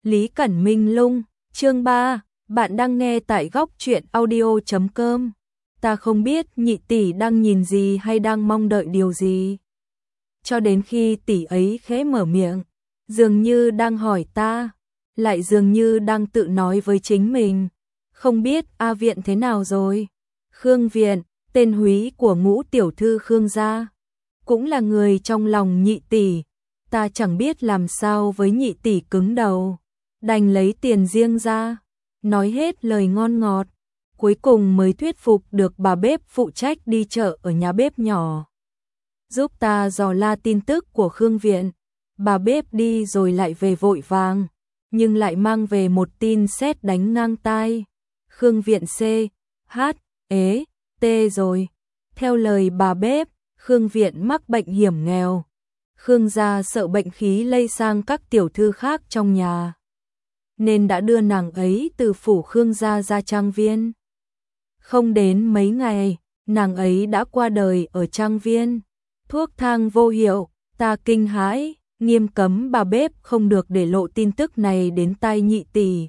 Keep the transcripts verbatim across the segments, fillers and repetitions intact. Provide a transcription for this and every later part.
Lý Cẩn Minh Lung, chương ba, bạn đang nghe tại góc truyện audio chấm com. Ta không biết nhị tỷ đang nhìn gì hay đang mong đợi điều gì. Cho đến khi tỷ ấy khẽ mở miệng, dường như đang hỏi ta, lại dường như đang tự nói với chính mình. Không biết A Viện thế nào rồi? Khương Viện, tên húy của ngũ tiểu thư Khương gia, cũng là người trong lòng nhị tỷ. Ta chẳng biết làm sao với nhị tỷ cứng đầu, đành lấy tiền riêng ra, nói hết lời ngon ngọt, cuối cùng mới thuyết phục được bà bếp phụ trách đi chợ ở nhà bếp nhỏ, giúp ta dò la tin tức của Khương Viện. Bà bếp đi rồi lại về vội vàng, nhưng lại mang về một tin sét đánh ngang tai. Khương Viện C, H, ế, T rồi. Theo lời bà bếp, Khương Viện mắc bệnh hiểm nghèo. Khương gia sợ bệnh khí lây sang các tiểu thư khác trong nhà, nên đã đưa nàng ấy từ phủ Khương gia ra trang viên. Không đến mấy ngày, nàng ấy đã qua đời ở trang viên. Thuốc thang vô hiệu, ta kinh hãi, nghiêm cấm bà bếp không được để lộ tin tức này đến tai nhị tỷ.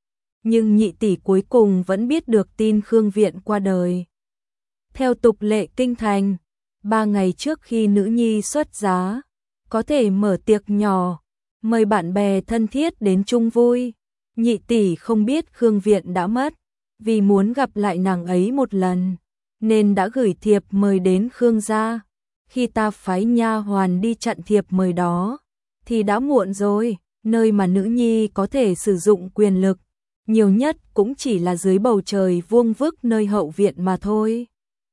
Nhưng nhị tỷ cuối cùng vẫn biết được tin Khương Viện qua đời. Theo tục lệ kinh thành, ba ngày trước khi nữ nhi xuất giá, có thể mở tiệc nhỏ, mời bạn bè thân thiết đến chung vui. Nhị tỷ không biết Khương Viện đã mất, vì muốn gặp lại nàng ấy một lần, nên đã gửi thiệp mời đến Khương gia. Khi ta phái nha hoàn đi chặn thiệp mời đó, thì đã muộn rồi, nơi mà nữ nhi có thể sử dụng quyền lực, nhiều nhất cũng chỉ là dưới bầu trời vuông vức nơi hậu viện mà thôi.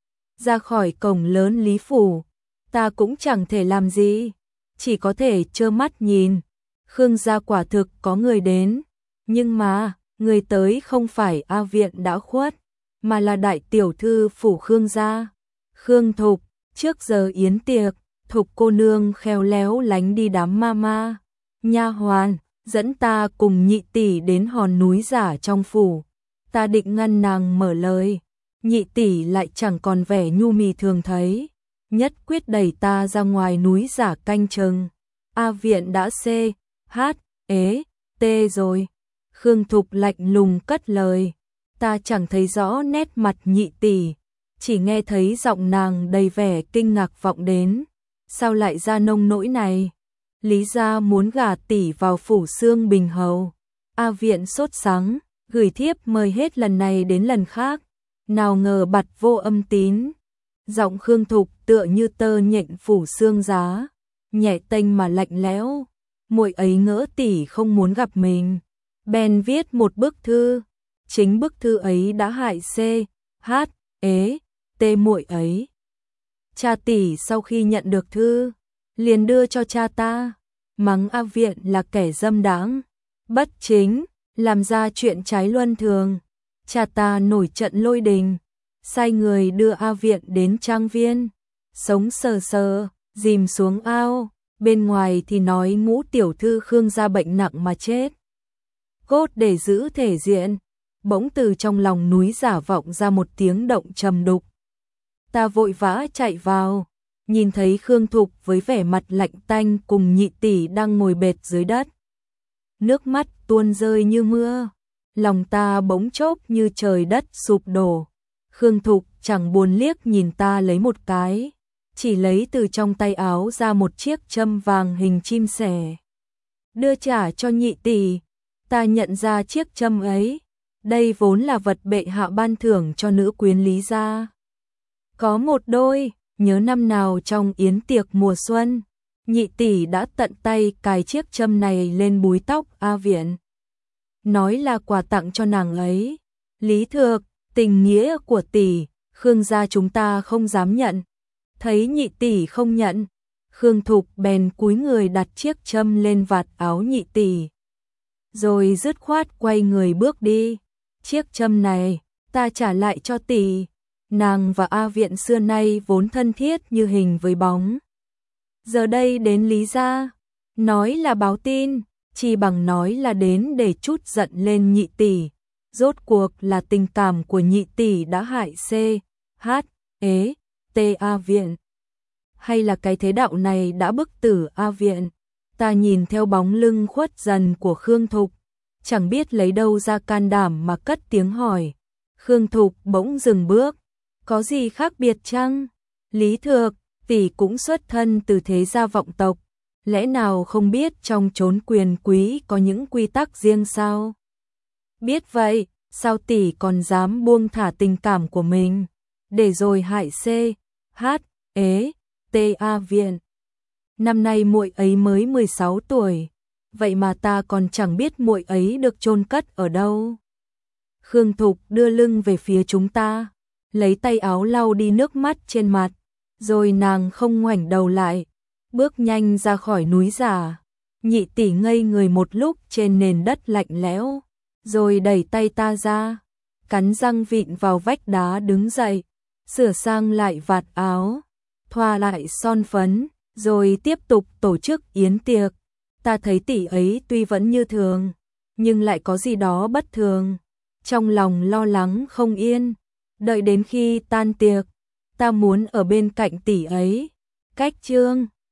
Ra khỏi cổng lớn Lý phủ, ta cũng chẳng thể làm gì, chỉ có thể trơ mắt nhìn. Khương gia quả thực có người đến, nhưng mà người tới không phải A Viện đã khuất, mà là đại tiểu thư phủ Khương gia, Khương Thục. Trước giờ yến tiệc, Thục cô nương khéo léo lánh đi đám ma ma, nha hoàn, dẫn ta cùng nhị tỷ đến hòn núi giả trong phủ. Ta định ngăn nàng mở lời, nhị tỷ lại chẳng còn vẻ nhu mì thường thấy, nhất quyết đẩy ta ra ngoài núi giả canh chừng. A Viện đã C, H, ế, T rồi. Khương Thục lạnh lùng cất lời, ta chẳng thấy rõ nét mặt nhị tỷ, chỉ nghe thấy giọng nàng đầy vẻ kinh ngạc vọng đến. Sao lại ra nông nỗi này? Lý gia muốn gả tỷ vào phủ Xương Bình hầu. A Viện sốt sắng, gửi thiếp mời hết lần này đến lần khác, nào ngờ bặt vô âm tín. Giọng Khương Thục tựa như tơ nhện phủ xương giá, nhẹ tênh mà lạnh lẽo. Muội ấy ngỡ tỷ không muốn gặp mình, bèn viết một bức thư. Chính bức thư ấy đã hại C, H, ế, T muội ấy. Cha tỷ sau khi nhận được thư, liền đưa cho cha ta, mắng A Viện là kẻ dâm đãng, bất chính, làm ra chuyện trái luân thường. Cha ta nổi trận lôi đình, sai người đưa A Viện đến trang viên, sống sờ sờ, dìm xuống ao. Bên ngoài thì nói ngũ tiểu thư Khương gia bệnh nặng mà chết. Cốt để giữ thể diện, bỗng từ trong lòng núi giả vọng ra một tiếng động trầm đục. Ta vội vã chạy vào, nhìn thấy Khương Thục với vẻ mặt lạnh tanh cùng nhị tỷ đang ngồi bệt dưới đất. Nước mắt tuôn rơi như mưa, lòng ta bỗng chốc như trời đất sụp đổ. Khương Thục chẳng buồn liếc nhìn ta lấy một cái, chỉ lấy từ trong tay áo ra một chiếc châm vàng hình chim sẻ, đưa trả cho nhị tỷ. Ta nhận ra chiếc châm ấy, đây vốn là vật bệ hạ ban thưởng cho nữ quyến Lý gia. Có một đôi, nhớ năm nào trong yến tiệc mùa xuân, nhị tỷ đã tận tay cài chiếc châm này lên búi tóc A Viện, nói là quà tặng cho nàng ấy. Lý Thược, tình nghĩa của tỷ, Khương gia chúng ta không dám nhận. Thấy nhị tỷ không nhận, Khương Thục bèn cúi người đặt chiếc châm lên vạt áo nhị tỷ, rồi dứt khoát quay người bước đi. Chiếc châm này, ta trả lại cho tỷ. Nàng và A Viện xưa nay vốn thân thiết như hình với bóng, giờ đây đến Lý gia, nói là báo tin, chỉ bằng nói là đến để trút giận lên nhị tỷ. Rốt cuộc là tình cảm của nhị tỷ đã hại C, H, ế, T A Viện, hay là cái thế đạo này đã bức tử A Viện? Ta nhìn theo bóng lưng khuất dần của Khương Thục, chẳng biết lấy đâu ra can đảm mà cất tiếng hỏi. Khương Thục bỗng dừng bước, có gì khác biệt chăng? Lý Thược, tỷ cũng xuất thân từ thế gia vọng tộc, lẽ nào không biết trong chốn quyền quý có những quy tắc riêng sao? Biết vậy, sao tỷ còn dám buông thả tình cảm của mình, để rồi hại C, H, ế, T A viện. Năm nay muội ấy mới mười sáu tuổi, vậy mà ta còn chẳng biết muội ấy được chôn cất ở đâu. Khương Thục đưa lưng về phía chúng ta, lấy tay áo lau đi nước mắt trên mặt, rồi nàng không ngoảnh đầu lại, bước nhanh ra khỏi núi giả. Nhị tỷ ngây người một lúc trên nền đất lạnh lẽo, rồi đẩy tay ta ra, cắn răng vịn vào vách đá đứng dậy, sửa sang lại vạt áo, thoa lại son phấn, rồi tiếp tục tổ chức yến tiệc. Ta thấy tỷ ấy tuy vẫn như thường, nhưng lại có gì đó bất thường, trong lòng lo lắng không yên. Đợi đến khi tan tiệc, ta muốn ở bên cạnh tỷ ấy. Cách chương